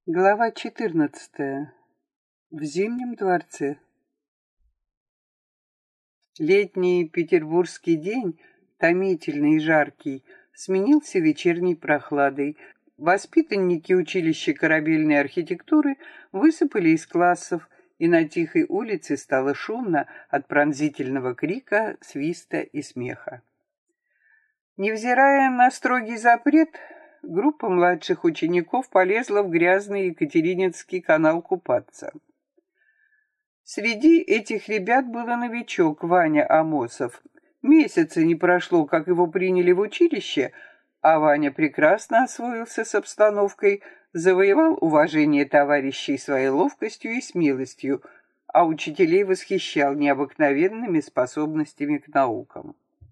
Глава 14. В Зимнем дворце. Летний петербургский день, томительный и жаркий, сменился вечерней прохладой. Воспитанники училища корабельной архитектуры высыпали из классов, и на тихой улице стало шумно от пронзительного крика, свиста и смеха. Невзирая на строгий запрет, группа младших учеников полезла в грязный Екатерининский канал купаться. Среди этих ребят был новичок Ваня Амосов. Месяца не прошло, как его приняли в училище, а Ваня прекрасно освоился с обстановкой, завоевал уважение товарищей своей ловкостью и смелостью, а учителей восхищал необыкновенными способностями к наукам.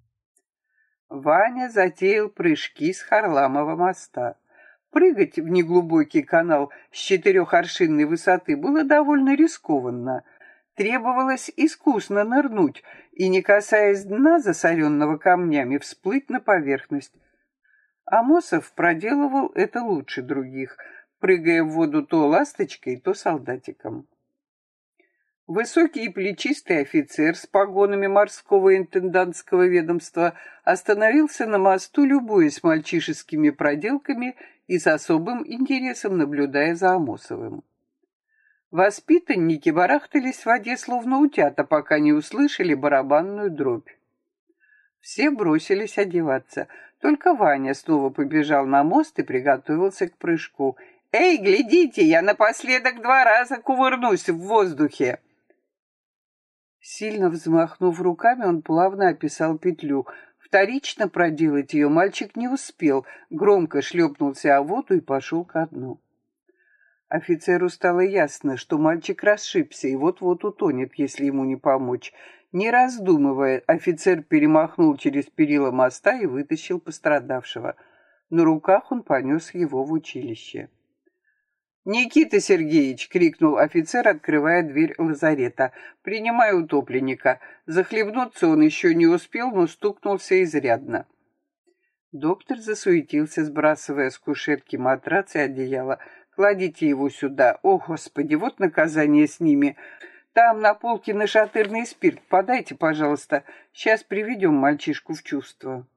Ваня затеял прыжки с Харламова моста. Прыгать в неглубокий канал с 4-аршинной высоты было довольно рискованно. Требовалось искусно нырнуть и, не касаясь дна, засоренного камнями, всплыть на поверхность. Амосов проделывал это лучше других, прыгая в воду то ласточкой, то солдатиком. Высокий и плечистый офицер с погонами морского интендантского ведомства остановился на мосту, любуясь мальчишескими проделками и с особым интересом наблюдая за Амосовым. Воспитанники барахтались в воде, словно утята, пока не услышали барабанную дробь. Все бросились одеваться. Только Ваня снова побежал на мост и приготовился к прыжку. «Эй, глядите, я напоследок 2 раза кувырнусь в воздухе!» Сильно взмахнув руками, он плавно описал петлю. Вторично проделать ее мальчик не успел, громко шлепнулся о воду и пошел ко дну. Офицеру стало ясно, что мальчик расшибся и вот-вот утонет, если ему не помочь. Не раздумывая, офицер перемахнул через перила моста и вытащил пострадавшего. На руках он понес его в училище. «Никита Сергеевич!» — крикнул офицер, открывая дверь лазарета. «Принимай утопленника». Захлебнуться он еще не успел, но стукнулся изрядно. Доктор засуетился, сбрасывая с кушетки матрац и одеяло. «Кладите его сюда. О, Господи, вот наказание с ними. Там на полке нашатырный спирт. Подайте, пожалуйста. Сейчас приведем мальчишку в чувство».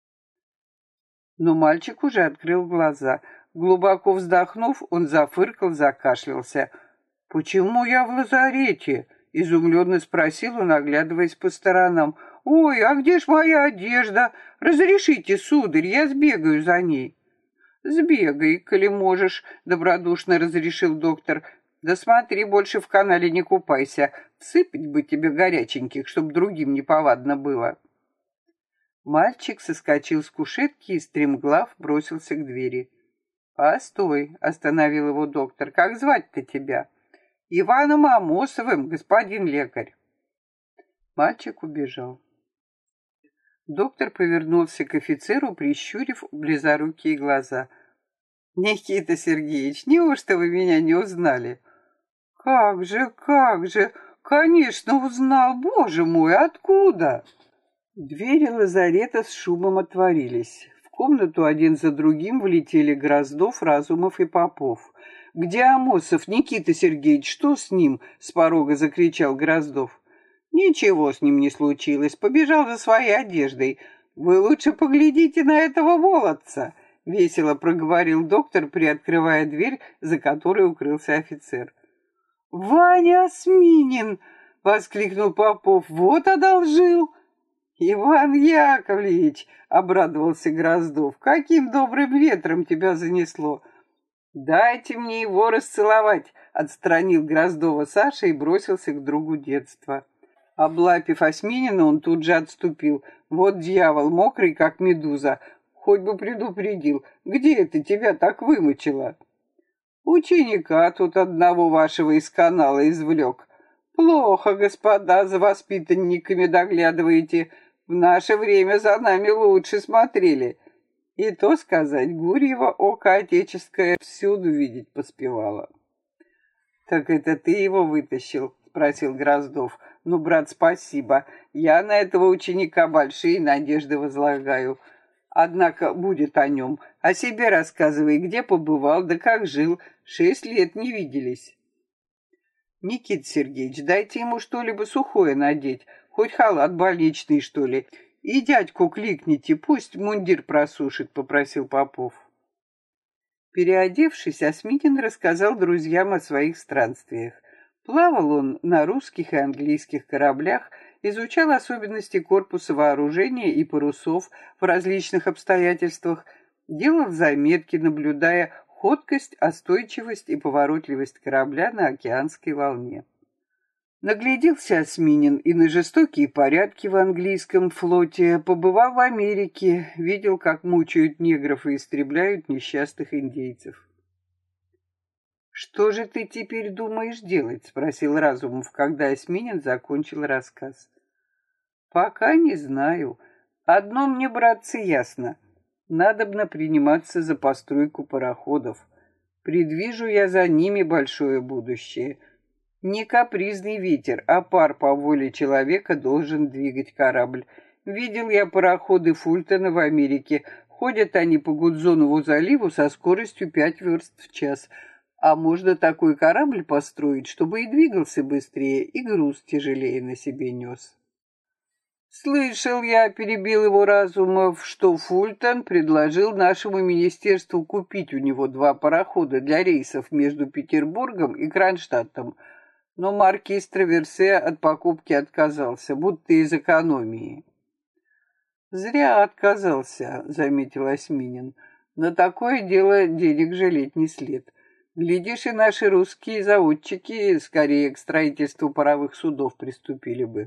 Но мальчик уже открыл глаза. Глубоко вздохнув, он зафыркал, закашлялся. «Почему я в лазарете?» — изумленно спросил он, оглядываясь по сторонам. «Ой, а где ж моя одежда? Разрешите, сударь, я сбегаю за ней». «Сбегай, коли можешь», — добродушно разрешил доктор. «Да смотри, больше в канале не купайся. Всыпать бы тебе горяченьких, чтоб другим неповадно было». Мальчик соскочил с кушетки и стремглав бросился к двери. «Постой», — остановил его доктор, — «как звать-то тебя?» «Иваном Амосовым, господин лекарь». Мальчик убежал. Доктор повернулся к офицеру, прищурив близорукие глаза. «Никита Сергеевич, неужто вы меня не узнали?» Как же, конечно узнал, боже мой, откуда?» Двери лазарета с шумом отворились. В комнату один за другим влетели Гроздов, Разумов и Попов. «Где Амосов, Никита Сергеевич, что с ним?» — с порога закричал Гроздов. «Ничего с ним не случилось, побежал за своей одеждой. Вы лучше поглядите на этого молодца!» — весело проговорил доктор, приоткрывая дверь, за которой укрылся офицер. «Ваня Осминин!» — воскликнул Попов. «Вот одолжил!» «Иван Яковлевич!» — обрадовался Гроздов. «Каким добрым ветром тебя занесло!» «Дайте мне его расцеловать!» — отстранил Гроздова Саша и бросился к другу детства. Облапив Осминина, он тут же отступил. «Вот дьявол, мокрый, как медуза! Хоть бы предупредил, где это тебя так вымочило?» «Ученика тут одного вашего из канала извлек. Плохо, господа, за воспитанниками доглядываете. В наше время за нами лучше смотрели». И то сказать, Гурьева око отеческое всюду видеть поспевало. «Так это ты его вытащил?» — спросил Гроздов. «Ну, брат, спасибо. Я на этого ученика большие надежды возлагаю. Однако будет о нем. О себе рассказывай, где побывал, да как жил. 6 лет не виделись. Никита Сергеевич, дайте ему что-либо сухое надеть, хоть халат больничный, что ли. И дядьку кликните, пусть мундир просушит, попросил Попов. Переодевшись, Осмитин рассказал друзьям о своих странствиях. Плавал он на русских и английских кораблях, изучал особенности корпуса вооружения и парусов в различных обстоятельствах, делал заметки, наблюдая ходкость, остойчивость и поворотливость корабля на океанской волне. Нагляделся Осминин и на жестокие порядки в английском флоте, побывал в Америке, видел, как мучают негров и истребляют несчастных индейцев. «Что же ты теперь думаешь делать?» — спросил Разумов, когда Осминин закончил рассказ. «Пока не знаю. Одно мне, братцы, ясно. Надобно приниматься за постройку пароходов. Предвижу я за ними большое будущее. Не капризный ветер, а пар по воле человека должен двигать корабль. Видел я пароходы Фултона в Америке. Ходят они по Гудзонову заливу со скоростью 5 верст в час. А можно такой корабль построить, чтобы и двигался быстрее, и груз тяжелее на себе нес». «Слышал я, — перебил его Разумов, — что Фултон предложил нашему министерству купить у него 2 парохода для рейсов между Петербургом и Кронштадтом, но маркиз Траверсе от покупки отказался, будто из экономии». «Зря отказался, — заметил Осминин. На такое дело денег жалеть не след. Глядишь, и наши русские заводчики скорее к строительству паровых судов приступили бы».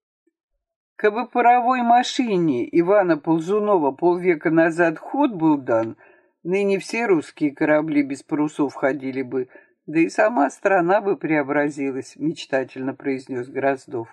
Кабы паровой машине Ивана Ползунова полвека назад ход был дан, ныне все русские корабли без парусов ходили бы, да и сама страна бы преобразилась, мечтательно произнес Гроздов.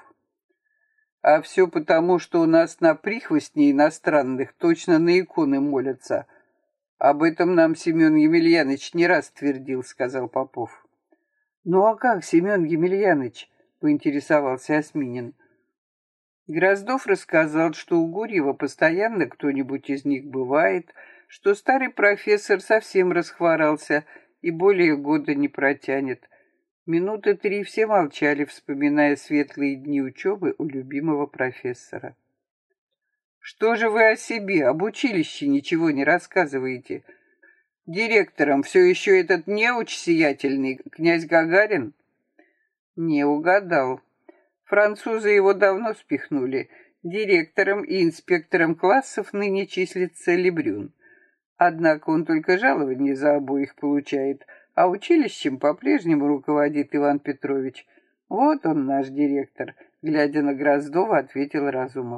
А все потому, что у нас на прихвостни иностранных точно на иконы молятся. Об этом нам Семен Емельяныч не раз твердил, сказал Попов. Ну а как, Семен Емельяныч? Поинтересовался Осминин. Гроздов рассказал, что у Гурьева постоянно кто-нибудь из них бывает, что старый профессор совсем расхворался и более года не протянет. Минуты 3 все молчали, вспоминая светлые дни учебы у любимого профессора. «Что же вы о себе, об училище ничего не рассказываете? Директором все еще этот неуч сиятельный, князь Гагарин?» «Не угадал. Французы его давно спихнули. Директором и инспектором классов ныне числится Лебрюн. Однако он только жалование за обоих получает, а училищем по-прежнему руководит Иван Петрович. Вот он наш директор», — глядя на Гроздова, ответил Разумов.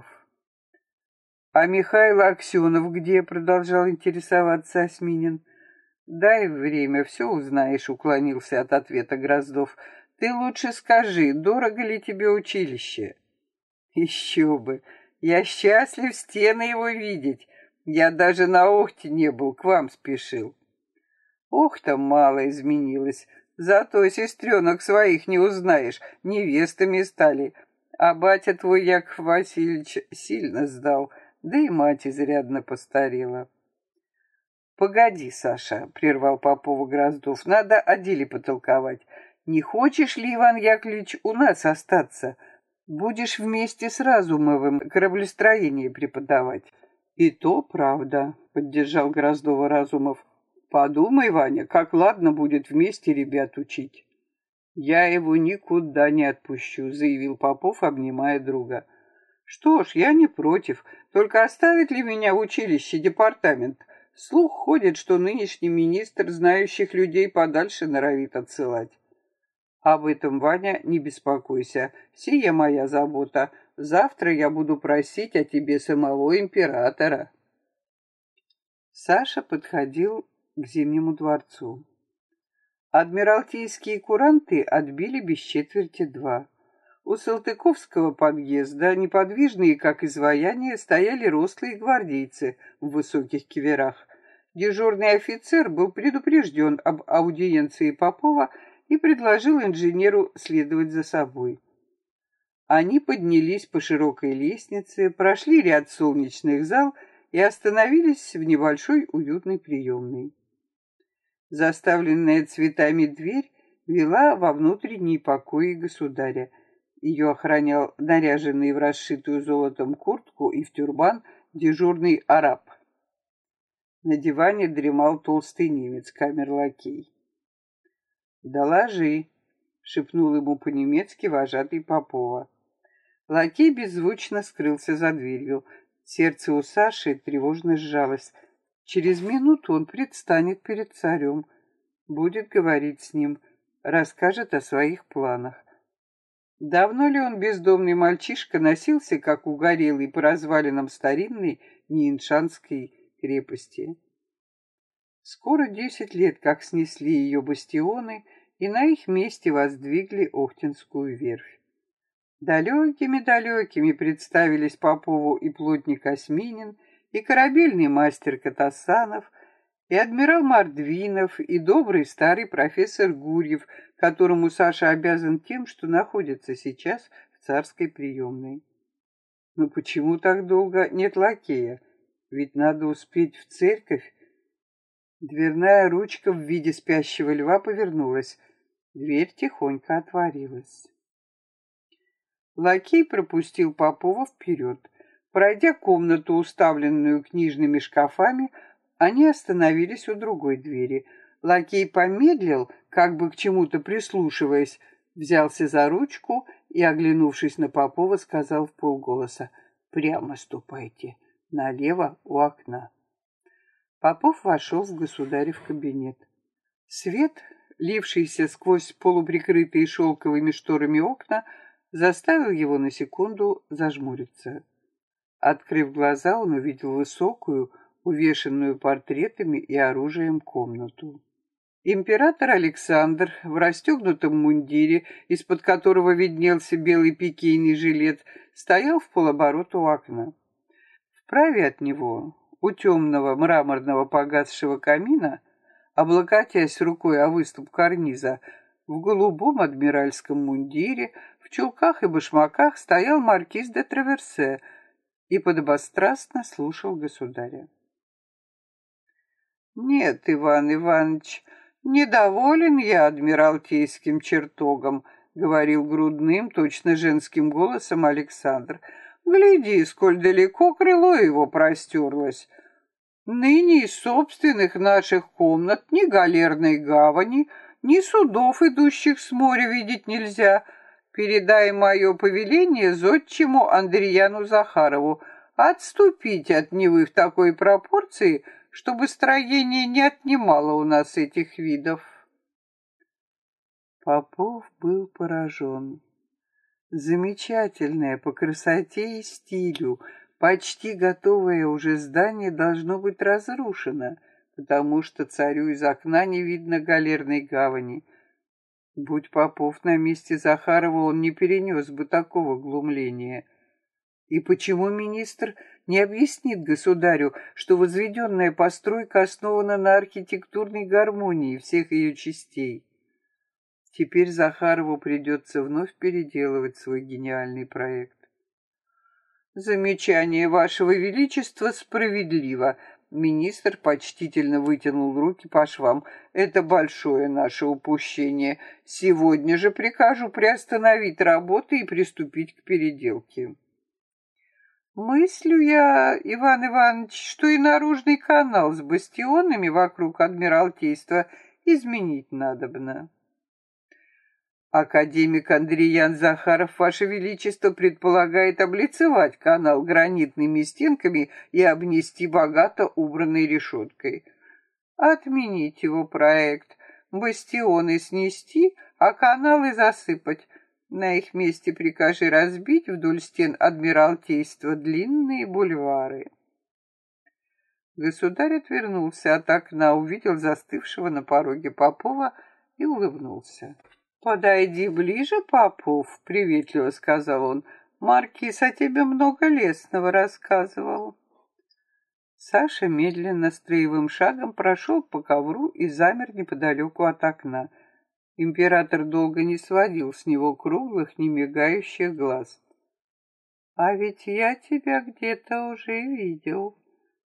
«А Михаил Аксенов где?» — продолжал интересоваться Осминин. «Дай время, все узнаешь», — уклонился от ответа Гроздов. «Ты лучше скажи, дорого ли тебе училище?» «Еще бы! Я счастлив стены его видеть. Я даже на Охте не был, к вам спешил». «Охта мало изменилась, зато сестренок своих не узнаешь, невестами стали. А батя твой, Яков Васильевич, сильно сдал, да и мать изрядно постарела». «Погоди, Саша», — прервал Попова Гроздов, — «надо о деле потолковать. Не хочешь ли, Иван Яковлевич, у нас остаться? Будешь вместе с Разумовым кораблестроение преподавать». «И то правда», — поддержал Гроздова Разумов. «Подумай, Ваня, как ладно будет вместе ребят учить». «Я его никуда не отпущу», — заявил Попов, обнимая друга. «Что ж, я не против. Только оставит ли меня в училище департамент? Слух ходит, что нынешний министр знающих людей подальше норовит отсылать». «Об этом, Ваня, не беспокойся. Сия моя забота. Завтра я буду просить о тебе самого императора». Саша подходил к Зимнему дворцу. Адмиралтейские куранты отбили без четверти 2. У Салтыковского подъезда, неподвижные, как изваяния, стояли рослые гвардейцы в высоких киверах. Дежурный офицер был предупрежден об аудиенции Попова и предложил инженеру следовать за собой. Они поднялись по широкой лестнице, прошли ряд солнечных зал и остановились в небольшой уютной приемной. Заставленная цветами дверь вела во внутренние покои государя. Ее охранял наряженный в расшитую золотом куртку и в тюрбан дежурный араб. На диване дремал толстый немец, камерлакей. «Доложи», — шепнул ему по-немецки вожатый Попова. Лакей беззвучно скрылся за дверью. Сердце у Саши тревожно сжалось. Через минуту он предстанет перед царем, будет говорить с ним, расскажет о своих планах. Давно ли он, бездомный мальчишка, носился, как угорелый, по развалинам старинной Ниеншанской крепости? Скоро 10 лет, как снесли ее бастионы, и на их месте воздвигли Охтинскую верфь. Далекими-далекими представились Попову и плотник Осьминин, и корабельный мастер Катасанов, и адмирал Мордвинов, и добрый старый профессор Гурьев, которому Саша обязан тем, что находится сейчас в царской приемной. Но почему так долго нет лакея? Ведь надо успеть в церковь. Дверная ручка в виде спящего льва повернулась. Дверь тихонько отворилась. Лакей пропустил Попова вперед. Пройдя комнату, уставленную книжными шкафами, они остановились у другой двери. Лакей помедлил, как бы к чему-то прислушиваясь, взялся за ручку и, оглянувшись на Попова, сказал вполголоса: «Прямо ступайте, налево у окна». Попов вошел в государев кабинет. Свет, лившийся сквозь полуприкрытые шелковыми шторами окна, заставил его на секунду зажмуриться. Открыв глаза, он увидел высокую, увешанную портретами и оружием комнату. Император Александр в расстегнутом мундире, из-под которого виднелся белый пикейный жилет, стоял в полоборота у окна. Вправе от него, у темного мраморного погасшего камина, облокотясь рукой о выступ карниза, в голубом адмиральском мундире, в чулках и башмаках стоял маркиз де Траверсе и подобострастно слушал государя. «Нет, Иван Иванович, недоволен я адмиралтейским чертогом», — говорил грудным, точно женским голосом Александр. «Гляди, сколь далеко крыло его простерлось. Ныне из собственных наших комнат ни галерной гавани, ни судов, идущих с моря, видеть нельзя. Передай мое повеление зодчему Андреяну Захарову отступить от Невы в такой пропорции, чтобы строение не отнимало у нас этих видов». Попов был поражен. Замечательное по красоте и стилю, почти готовое уже здание должно быть разрушено, потому что царю из окна не видно галерной гавани. Будь Попов на месте Захарова, он не перенес бы такого глумления. И почему министр не объяснит государю, что возведенная постройка основана на архитектурной гармонии всех ее частей? Теперь Захарову придется вновь переделывать свой гениальный проект. «Замечание вашего величества справедливо», — министр почтительно вытянул руки по швам. «Это большое наше упущение. Сегодня же прикажу приостановить работы и приступить к переделке». «Мыслю я, Иван Иванович, что и наружный канал с бастионами вокруг Адмиралтейства изменить надобно». «Академик Андреян Захаров, Ваше Величество, предполагает облицевать канал гранитными стенками и обнести богато убранной решеткой. Отменить его проект, бастионы снести, а каналы засыпать. На их месте прикажи разбить вдоль стен Адмиралтейства длинные бульвары». Государь отвернулся от окна, увидел застывшего на пороге Попова и улыбнулся. «Подойди ближе, Попов», — приветливо сказал он. «Маркиз о тебе много лестного рассказывал». Саша медленно строевым шагом прошел по ковру и замер неподалеку от окна. Император долго не сводил с него круглых, немигающих глаз. «А ведь я тебя где-то уже видел»,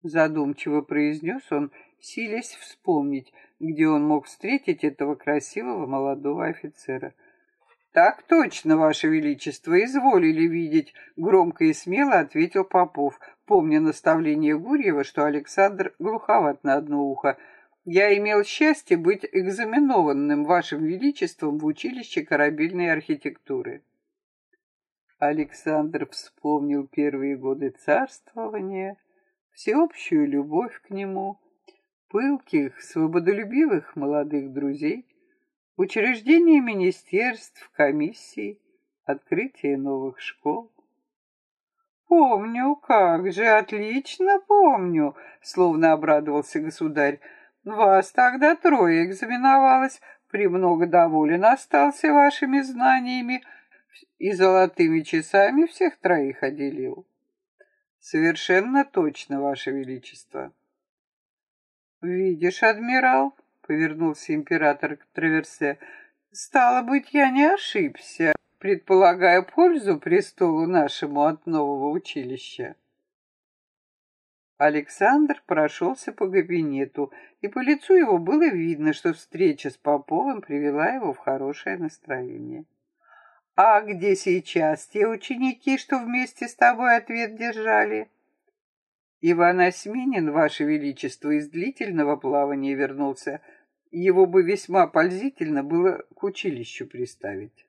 Задумчиво произнес он, силясь вспомнить, где он мог встретить этого красивого молодого офицера. «Так точно, Ваше Величество, изволили видеть», — громко и смело ответил Попов, помня наставление Гурьева, что Александр глуховат на одно ухо. «Я имел счастье быть экзаменованным Вашим Величеством в училище корабельной архитектуры». Александр вспомнил первые годы царствования, всеобщую любовь к нему, пылких, свободолюбивых молодых друзей, учреждение министерств, комиссий, открытие новых школ. «Помню, как же, отлично помню», — словно обрадовался государь. «Вас тогда трое экзаменовалось, премного доволен остался вашими знаниями и золотыми часами всех троих отделил». «Совершенно точно, Ваше Величество». «Видишь, адмирал», — повернулся император к Траверсе, — «стало быть, я не ошибся, предполагая пользу престолу нашему от нового училища». Александр прошелся по кабинету, и по лицу его было видно, что встреча с Поповым привела его в хорошее настроение. «А где сейчас те ученики, что вместе с тобой ответ держали?» «Иван Осьминин, Ваше Величество, из длительного плавания вернулся. Его бы весьма пользительно было к училищу приставить».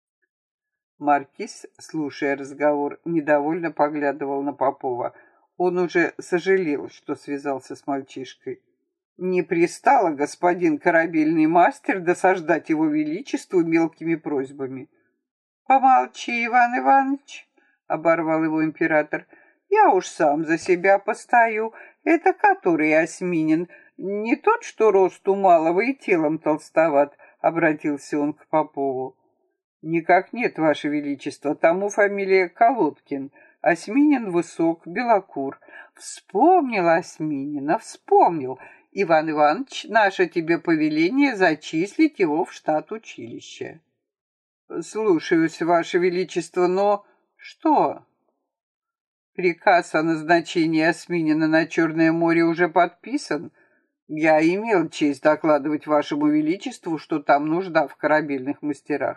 Маркиз, слушая разговор, недовольно поглядывал на Попова. Он уже сожалел, что связался с мальчишкой. Не пристало господин корабельный мастер досаждать его величеству мелкими просьбами. «Помолчи, Иван Иванович», — оборвал его император. «Я уж сам за себя постою. Это который Осьминин? Не тот, что росту малого и телом толстоват?» — обратился он к Попову. «Никак нет, Ваше Величество, тому фамилия Колодкин. Осьминин высок, белокур». «Вспомнил Осьминина, вспомнил. Иван Иванович, наше тебе повеление зачислить его в штат училища». «Слушаюсь, Ваше Величество, но...» «Что?» «Приказ о назначении Осьминина на Черное море уже подписан. Я имел честь докладывать Вашему Величеству, что там нужда в корабельных мастерах».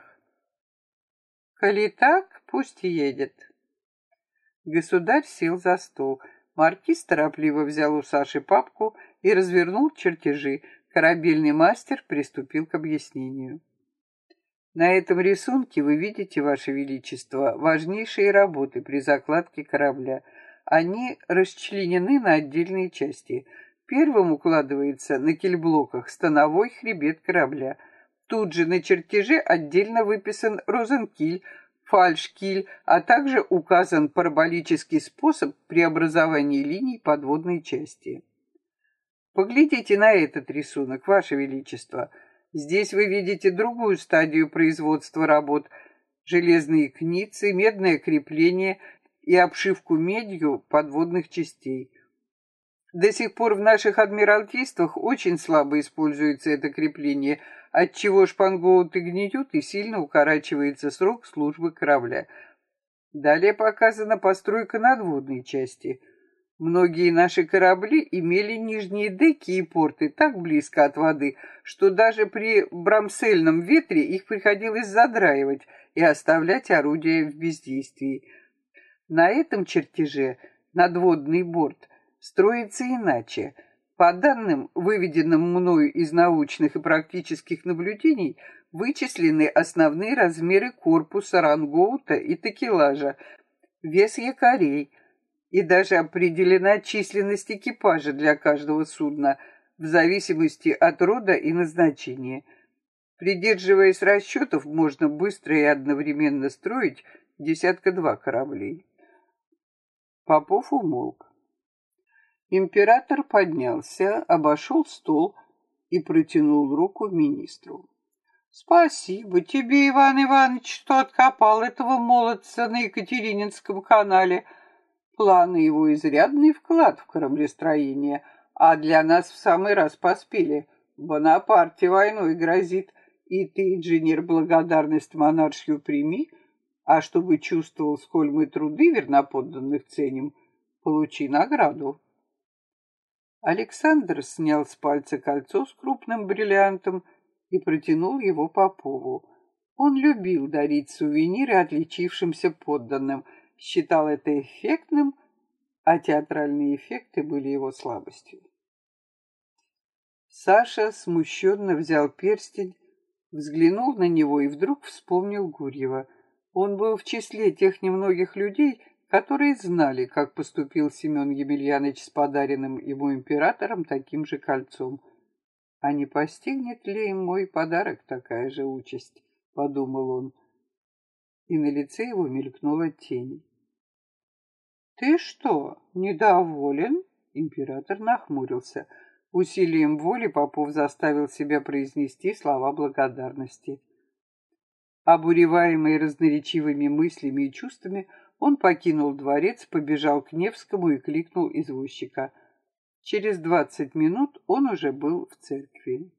«Коли так, пусть едет». Государь сел за стол. Маркиз торопливо взял у Саши папку и развернул чертежи. Корабельный мастер приступил к объяснению. На этом рисунке вы видите, Ваше Величество, важнейшие работы при закладке корабля. Они расчленены на отдельные части. Первым укладывается на кильблоках становой хребет корабля. Тут же на чертеже отдельно выписан розенкиль, фальшкиль, а также указан параболический способ преобразования линий подводной части. Поглядите на этот рисунок, Ваше Величество. Здесь вы видите другую стадию производства работ: железные кницы, медное крепление и обшивку медью подводных частей. До сих пор в наших адмиралтействах очень слабо используется это крепление, отчего шпангоуты гниют и сильно укорачивается срок службы корабля. Далее показана постройка надводной части. Многие наши корабли имели нижние деки и порты так близко от воды, что даже при брамсельном ветре их приходилось задраивать и оставлять орудия в бездействии. На этом чертеже надводный борт строится иначе. По данным, выведенным мною из научных и практических наблюдений, вычислены основные размеры корпуса, рангоута и такелажа, вес якорей, и даже определена численность экипажа для каждого судна в зависимости от рода и назначения. Придерживаясь расчетов, можно быстро и одновременно строить десятка-два кораблей. Попов умолк. Император поднялся, обошел стол и протянул руку министру. «Спасибо тебе, Иван Иванович, что откопал этого молодца на Екатерининском канале. Планы его изрядный вклад в кораблестроение, а для нас в самый раз поспели. Бонапарте войной грозит, и ты, инженер, благодарность монаршью прими, а чтобы чувствовал, сколь мы труды верноподданных ценим, получи награду». Александр снял с пальца кольцо с крупным бриллиантом и протянул его Попову. Он любил дарить сувениры отличившимся подданным, считал это эффектным, а театральные эффекты были его слабостью. Саша смущенно взял перстень, взглянул на него и вдруг вспомнил Гурьева. Он был в числе тех немногих людей, которые знали, как поступил Семен Емельянович с подаренным ему императором таким же кольцом. «А не постигнет ли им мой подарок такая же участь?» — подумал он, и на лице его мелькнула тень. «Ты что, недоволен?» — император нахмурился. Усилием воли Попов заставил себя произнести слова благодарности. Обуреваемый разноречивыми мыслями и чувствами, он покинул дворец, побежал к Невскому и кликнул извозчика. Через 20 минут он уже был в церкви.